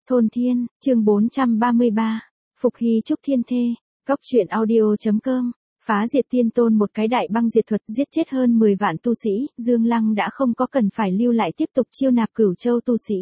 Thôn Thiên, chương 433, Phục Hy Trúc Thiên Thê, Góc truyện audio.com, phá diệt tiên tôn một cái đại băng diệt thuật giết chết hơn 10 vạn tu sĩ, Dương Lăng đã không có cần phải lưu lại tiếp tục chiêu nạp Cửu Châu tu sĩ.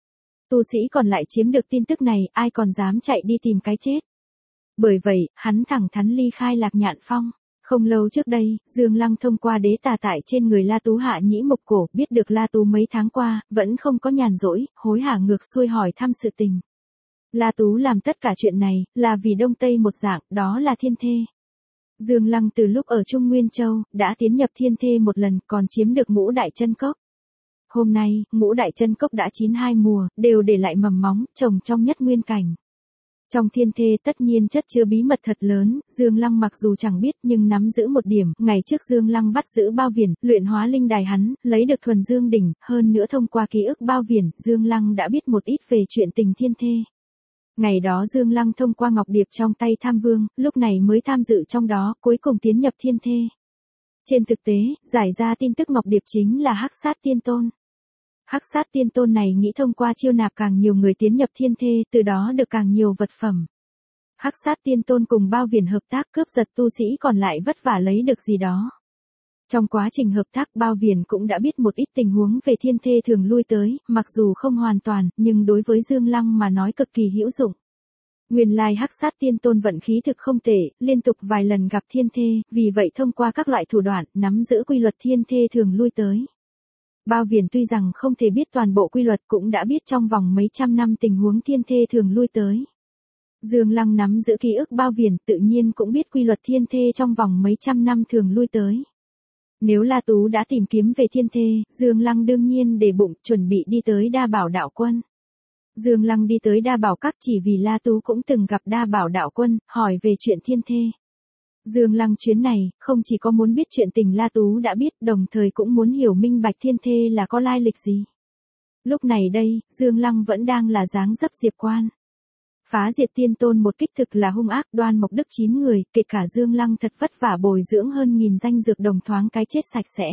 Tu sĩ còn lại chiếm được tin tức này, ai còn dám chạy đi tìm cái chết. Bởi vậy, hắn thẳng thắn ly khai Lạc Nhạn Phong. Không lâu trước đây, Dương Lăng thông qua đế tà tại trên người La Tú hạ nhĩ mục cổ, biết được La Tú mấy tháng qua, vẫn không có nhàn rỗi, hối hả ngược xuôi hỏi thăm sự tình. La Tú làm tất cả chuyện này, là vì Đông Tây một dạng, đó là thiên thê. Dương Lăng từ lúc ở Trung Nguyên Châu, đã tiến nhập thiên thê một lần, còn chiếm được Ngũ Đại Chân Cốc. Hôm nay, Ngũ Đại Chân Cốc đã chín 2 mùa, đều để lại mầm móng, trồng trong nhất nguyên cảnh. Trong thiên thê tất nhiên chất chứa bí mật thật lớn, Dương Lăng mặc dù chẳng biết nhưng nắm giữ một điểm, ngày trước Dương Lăng bắt giữ Bao Viển, luyện hóa linh đài hắn, lấy được thuần dương đỉnh, hơn nữa thông qua ký ức Bao Viển, Dương Lăng đã biết một ít về chuyện tình thiên thê. Ngày đó Dương Lăng thông qua ngọc điệp trong tay Tham Vương, lúc này mới tham dự trong đó, cuối cùng tiến nhập thiên thê. Trên thực tế, giải ra tin tức ngọc điệp chính là Hắc Sát Tiên Tôn. Hắc Sát Tiên Tôn này nghĩ thông qua chiêu nạp càng nhiều người tiến nhập thiên thê, từ đó được càng nhiều vật phẩm. Hắc Sát Tiên Tôn cùng Bao Viển hợp tác cướp giật tu sĩ còn lại vất vả lấy được gì đó. Trong quá trình hợp tác Bao Viển cũng đã biết một ít tình huống về thiên thê thường lui tới, mặc dù không hoàn toàn, nhưng đối với Dương Lăng mà nói cực kỳ hữu dụng. Nguyên lai Hắc Sát Tiên Tôn vận khí thực không tệ, liên tục vài lần gặp thiên thê, vì vậy thông qua các loại thủ đoạn, nắm giữ quy luật thiên thê thường lui tới. Bao Viển tuy rằng không thể biết toàn bộ quy luật cũng đã biết trong vòng mấy trăm năm tình huống thiên thê thường lui tới. Dương Lăng nắm giữ ký ức Bao Viển tự nhiên cũng biết quy luật thiên thê trong vòng mấy trăm năm thường lui tới. Nếu La Tú đã tìm kiếm về thiên thê, Dương Lăng đương nhiên để bụng chuẩn bị đi tới Đa Bảo Đạo Quân. Dương Lăng đi tới Đa Bảo Các chỉ vì La Tú cũng từng gặp Đa Bảo Đạo Quân, hỏi về chuyện thiên thê. Dương Lăng chuyến này, không chỉ có muốn biết chuyện tình La Tú đã biết, đồng thời cũng muốn hiểu minh bạch thiên thê là có lai lịch gì. Lúc này đây, Dương Lăng vẫn đang là dáng dấp Diệp Quan. Phá diệt tiên tôn một kích thực là hung ác, Đoan Mộc Đức 9 người, kể cả Dương Lăng thật vất vả bồi dưỡng hơn 1000 danh dược đồng thoáng cái chết sạch sẽ.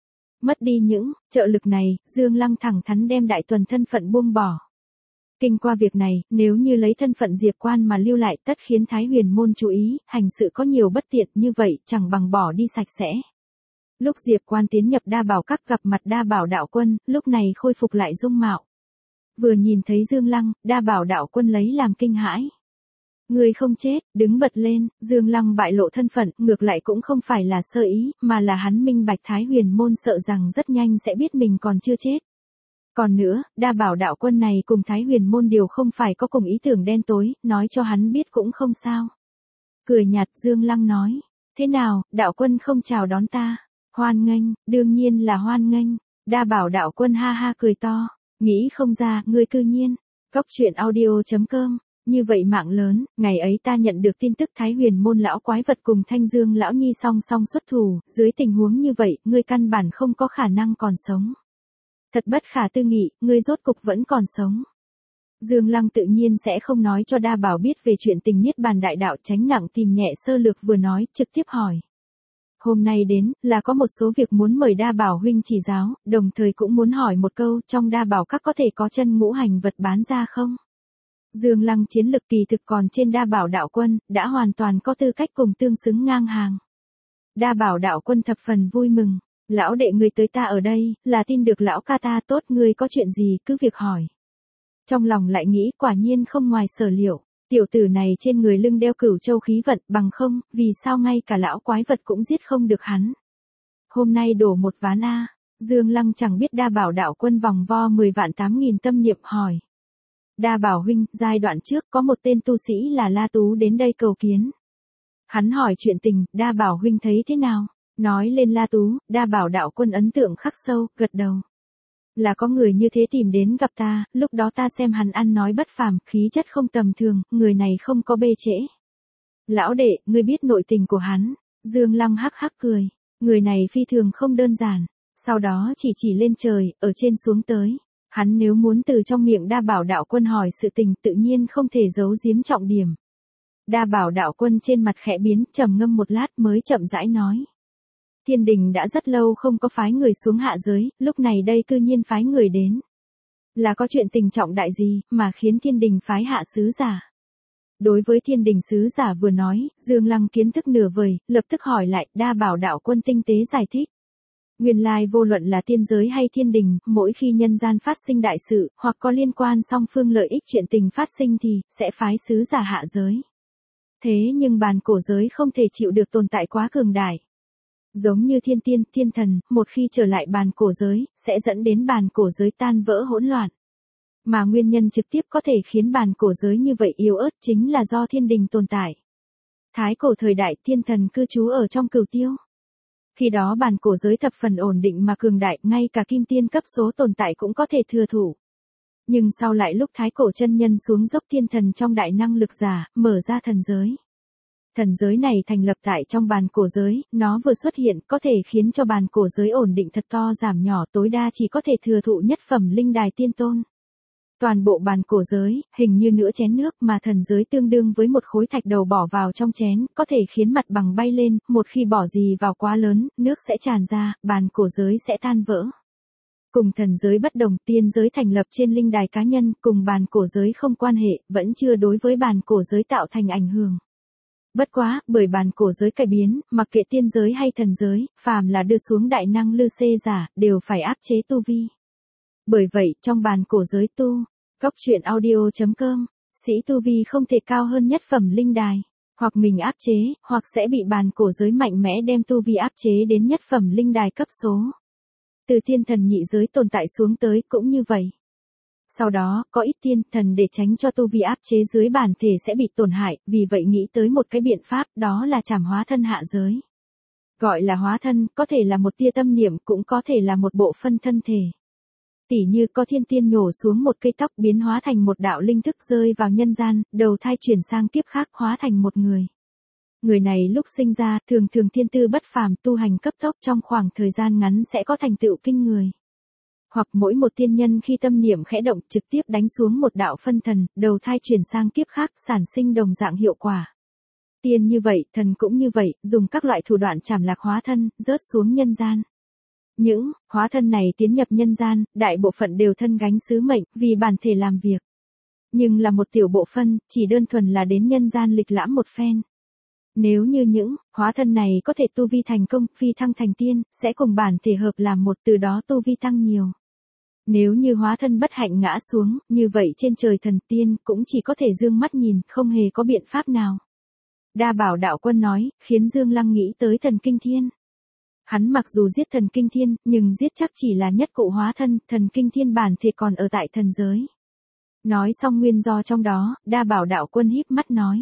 Mất đi những trợ lực này, Dương Lăng thẳng thắn đem Đại Tuần thân phận buông bỏ. Kinh qua việc này, nếu như lấy thân phận Diệp Quan mà lưu lại tất khiến Thái Huyền môn chú ý, hành sự có nhiều bất tiện, như vậy chẳng bằng bỏ đi sạch sẽ. Lúc Diệp Quan tiến nhập Đa Bảo Các gặp mặt Đa Bảo Đạo Quân, lúc này khôi phục lại dung mạo. Vừa nhìn thấy Dương Lăng, Đa Bảo Đạo Quân lấy làm kinh hãi. Người không chết, đứng bật lên, Dương Lăng bại lộ thân phận, ngược lại cũng không phải là sơ ý, mà là hắn minh bạch Thái Huyền môn sợ rằng rất nhanh sẽ biết mình còn chưa chết. Còn nữa, Đa Bảo Đạo Quân này cùng Thái Huyền môn đều không phải có cùng ý tưởng đen tối, nói cho hắn biết cũng không sao. Cười nhạt Dương Lăng nói, thế nào, Đạo Quân không chào đón ta? Hoan nghênh, đương nhiên là hoan nghênh. Đa Bảo Đạo Quân ha ha cười to, nghĩ không ra, ngươi cư nhiên. Góc truyện audio.com, như vậy mạng lớn, ngày ấy ta nhận được tin tức Thái Huyền môn lão quái vật cùng Thanh Dương lão nhi song song xuất thủ, dưới tình huống như vậy, ngươi căn bản không có khả năng còn sống. Thật bất khả tư nghị, ngươi rốt cục vẫn còn sống. Dương Lăng tự nhiên sẽ không nói cho Đa Bảo biết về chuyện tình Niết Bàn Đại Đạo, tránh nặng tìm nhẹ sơ lược vừa nói, trực tiếp hỏi. Hôm nay đến, là có một số việc muốn mời Đa Bảo huynh chỉ giáo, đồng thời cũng muốn hỏi một câu, trong Đa Bảo Các có thể có chân ngũ hành vật bán ra không? Dương Lăng chiến lực kỳ thực còn trên Đa Bảo Đạo Quân, đã hoàn toàn có tư cách cùng tương xứng ngang hàng. Đa Bảo Đạo Quân thập phần vui mừng. Lão đệ ngươi tới ta ở đây, là tin được lão ca ta tốt, ngươi có chuyện gì cứ việc hỏi. Trong lòng lại nghĩ quả nhiên không ngoài sở liệu, tiểu tử này trên người lưng đeo Cửu Châu khí vận, bằng không, vì sao ngay cả lão quái vật cũng giết không được hắn. Hôm nay đổ một ván a. Dương Lăng chẳng biết Đa Bảo Đạo Quân vòng vo 10.000 tâm niệm hỏi. Đa Bảo huynh, giai đoạn trước có một tên tu sĩ là La Tú đến đây cầu kiến. Hắn hỏi chuyện tình, Đa Bảo huynh thấy thế nào? Nói lên La Tú, Đa Bảo Đạo Quân ấn tượng khắc sâu, gật đầu. Là có người như thế tìm đến gặp ta, lúc đó ta xem hắn ăn nói bất phàm, khí chất không tầm thường, người này không có bê trễ. Lão đệ, ngươi biết nội tình của hắn. Dương Lăng hắc hắc cười. Người này phi thường không đơn giản. Sau đó chỉ lên trời, ở trên xuống tới. Hắn nếu muốn từ trong miệng Đa Bảo Đạo Quân hỏi sự tình tự nhiên không thể giấu giếm trọng điểm. Đa Bảo Đạo Quân trên mặt khẽ biến, trầm ngâm một lát mới chậm rãi nói. Thiên đình đã rất lâu không có phái người xuống hạ giới, lúc này đây cư nhiên phái người đến. Là có chuyện tình trọng đại gì, mà khiến thiên đình phái hạ sứ giả? Đối với thiên đình sứ giả vừa nói, Dương Lăng kiến thức nửa vời, lập tức hỏi lại, Đa Bảo đạo quân tinh tế giải thích. Nguyên lai vô luận là tiên giới hay thiên đình, mỗi khi nhân gian phát sinh đại sự, hoặc có liên quan song phương lợi ích chuyện tình phát sinh thì, sẽ phái sứ giả hạ giới. Thế nhưng bàn cổ giới không thể chịu được tồn tại quá cường đại. Giống như thiên tiên, thiên thần, một khi trở lại bàn cổ giới, sẽ dẫn đến bàn cổ giới tan vỡ hỗn loạn. Mà nguyên nhân trực tiếp có thể khiến bàn cổ giới như vậy yếu ớt chính là do thiên đình tồn tại. Thái cổ thời đại thiên thần cư trú ở trong Cửu Tiêu. Khi đó bàn cổ giới thập phần ổn định mà cường đại, ngay cả kim tiên cấp số tồn tại cũng có thể thừa thủ. Nhưng sau lại lúc thái cổ chân nhân xuống dốc thiên thần trong đại năng lực giả, mở ra thần giới. Thần giới này thành lập tại trong bàn cổ giới, nó vừa xuất hiện có thể khiến cho bàn cổ giới ổn định thật to giảm nhỏ, tối đa chỉ có thể thừa thụ nhất phẩm linh đài tiên tôn. Toàn bộ bàn cổ giới, hình như nửa chén nước, mà thần giới tương đương với một khối thạch đầu bỏ vào trong chén, có thể khiến mặt bằng bay lên, một khi bỏ gì vào quá lớn, nước sẽ tràn ra, bàn cổ giới sẽ tan vỡ. Cùng thần giới bất đồng, tiên giới thành lập trên linh đài cá nhân, cùng bàn cổ giới không quan hệ, vẫn chưa đối với bàn cổ giới tạo thành ảnh hưởng. Bất quá, bởi bàn cổ giới cải biến, mặc kệ tiên giới hay thần giới, phàm là đưa xuống đại năng lư xê giả, đều phải áp chế tu vi. Bởi vậy, trong bàn cổ giới tu, Cóc Truyện Audio.com, sĩ tu vi không thể cao hơn nhất phẩm linh đài, hoặc mình áp chế, hoặc sẽ bị bàn cổ giới mạnh mẽ đem tu vi áp chế đến nhất phẩm linh đài cấp số. Từ thiên thần nhị giới tồn tại xuống tới cũng như vậy. Sau đó, có ít tiên thần để tránh cho tu vi áp chế dưới bản thể sẽ bị tổn hại, vì vậy nghĩ tới một cái biện pháp, đó là trảm hóa thân hạ giới. Gọi là hóa thân, có thể là một tia tâm niệm, cũng có thể là một bộ phân thân thể. Tỉ như có thiên tiên nhổ xuống một cây tóc biến hóa thành một đạo linh thức rơi vào nhân gian, đầu thai chuyển sang kiếp khác hóa thành một người. Người này lúc sinh ra thường thiên tư bất phàm, tu hành cấp tốc, trong khoảng thời gian ngắn sẽ có thành tựu kinh người. Hoặc mỗi một tiên nhân khi tâm niệm khẽ động trực tiếp đánh xuống một đạo phân thần, đầu thai chuyển sang kiếp khác, sản sinh đồng dạng hiệu quả. Tiên như vậy, thần cũng như vậy, dùng các loại thủ đoạn trảm lạc hóa thân, rớt xuống nhân gian. Những hóa thân này tiến nhập nhân gian, đại bộ phận đều thân gánh sứ mệnh, vì bản thể làm việc. Nhưng là một tiểu bộ phân, chỉ đơn thuần là đến nhân gian lịch lãm một phen. Nếu như những hóa thân này có thể tu vi thành công, phi thăng thành tiên, sẽ cùng bản thể hợp làm một, từ đó tu vi tăng nhiều. Nếu như hóa thân bất hạnh ngã xuống, như vậy trên trời thần tiên cũng chỉ có thể dương mắt nhìn, không hề có biện pháp nào. Đa Bảo đạo quân nói, khiến Dương Lăng nghĩ tới thần kinh thiên. Hắn mặc dù giết thần kinh thiên, nhưng giết chắc chỉ là nhất cụ hóa thân, thần kinh thiên bản thể còn ở tại thần giới. Nói xong nguyên do trong đó, Đa Bảo đạo quân híp mắt nói.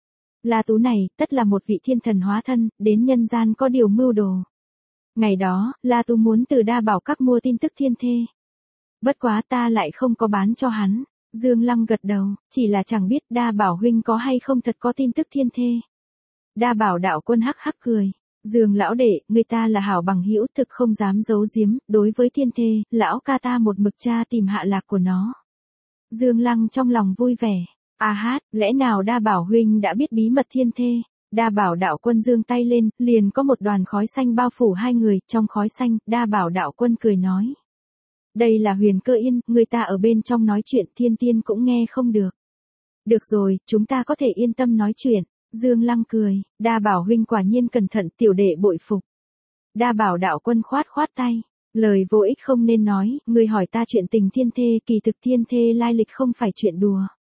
La Tú này, tất là một vị thiên thần hóa thân, đến nhân gian có điều mưu đồ. Ngày đó, La Tú muốn từ Đa Bảo các mua tin tức thiên thê. Bất quá ta lại không có bán cho hắn. Dương Lăng gật đầu, chỉ là chẳng biết Đa Bảo huynh có hay không thật có tin tức thiên thê. Đa Bảo đạo quân hắc hắc cười. Dương lão đệ, người ta là hảo bằng hữu, thực không dám giấu giếm, đối với thiên thê, lão ca ta một mực tra tìm hạ lạc của nó. Dương Lăng trong lòng vui vẻ. A hát, lẽ nào Đa Bảo huynh đã biết bí mật thiên thê? Đa Bảo đạo quân giương tay lên, liền có một đoàn khói xanh bao phủ hai người, trong khói xanh, Đa Bảo đạo quân cười nói. Đây là Huyền Cơ Yên, người ta ở bên trong nói chuyện, thiên tiên cũng nghe không được. Được rồi, chúng ta có thể yên tâm nói chuyện. Dương Lăng cười, Đa Bảo huynh quả nhiên cẩn thận, tiểu đệ bội phục. Đa Bảo đạo quân khoát tay, lời vô ích không nên nói, người hỏi ta chuyện tình thiên thê, kỳ thực thiên thê lai lịch không phải chuyện đùa.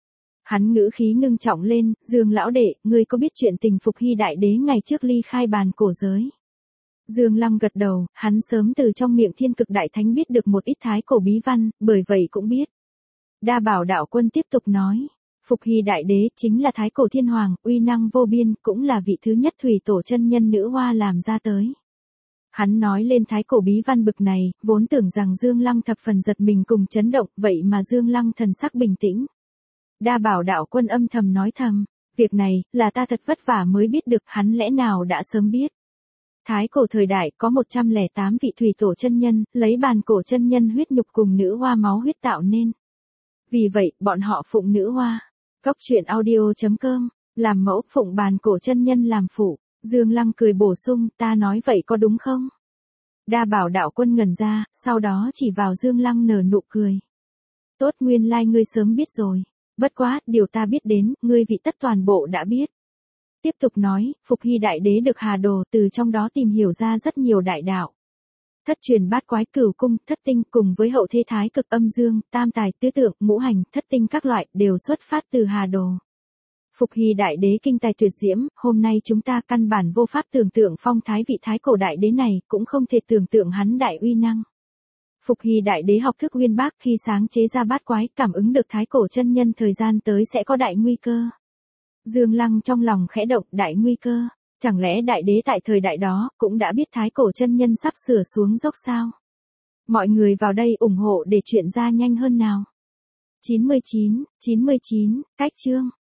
Hắn ngữ khí ngưng trọng lên, Dương lão đệ, ngươi có biết chuyện tình Phục Hy đại đế ngày trước ly khai bàn cổ giới? Dương Lăng gật đầu, hắn sớm từ trong miệng Thiên Cực Đại Thánh biết được một ít thái cổ bí văn, bởi vậy cũng biết. Đa Bảo đạo quân tiếp tục nói. Phục Hy đại đế chính là thái cổ thiên hoàng, uy năng vô biên, cũng là vị thứ nhất thủy tổ chân nhân nữ hoa làm ra tới. Hắn nói lên thái cổ bí văn bực này, vốn tưởng rằng Dương Lăng thập phần giật mình cùng chấn động, vậy mà Dương Lăng thần sắc bình tĩnh. Đa Bảo đạo quân âm thầm nói thầm, việc này, là ta thật vất vả mới biết được, hắn lẽ nào đã sớm biết. Thái cổ thời đại có 108 vị thủy tổ chân nhân, lấy bàn cổ chân nhân huyết nhục cùng nữ hoa máu huyết tạo nên. Vì vậy, bọn họ phụng nữ hoa. Cóc Truyện Audio.com, làm mẫu, phụng bàn cổ chân nhân làm phụ. Dương Lăng cười bổ sung, ta nói vậy có đúng không? Đa Bảo đạo quân ngẩn ra, sau đó chỉ vào Dương Lăng nở nụ cười. Tốt, nguyên lai ngươi sớm biết rồi. Bất quá, điều ta biết đến, ngươi vị tất toàn bộ đã biết. Tiếp tục nói, Phục Hy Đại Đế được Hà Đồ từ trong đó tìm hiểu ra rất nhiều đại đạo. Thất truyền bát quái cửu cung, thất tinh cùng với hậu thế thái cực âm dương, tam tài tứ tượng, ngũ hành, thất tinh các loại đều xuất phát từ Hà Đồ. Phục Hy Đại Đế kinh tài tuyệt diễm, hôm nay chúng ta căn bản vô pháp tưởng tượng phong thái vị thái cổ đại đế này, cũng không thể tưởng tượng hắn đại uy năng. Phục Hy Đại Đế học thức uyên bác, khi sáng chế ra bát quái, cảm ứng được thái cổ chân nhân thời gian tới sẽ có đại nguy cơ. Dương Lăng trong lòng khẽ động, đại nguy cơ. Chẳng lẽ đại đế tại thời đại đó cũng đã biết thái cổ chân nhân sắp sửa xuống dốc sao? Mọi người vào đây ủng hộ để chuyện ra nhanh hơn nào. 99, cách chương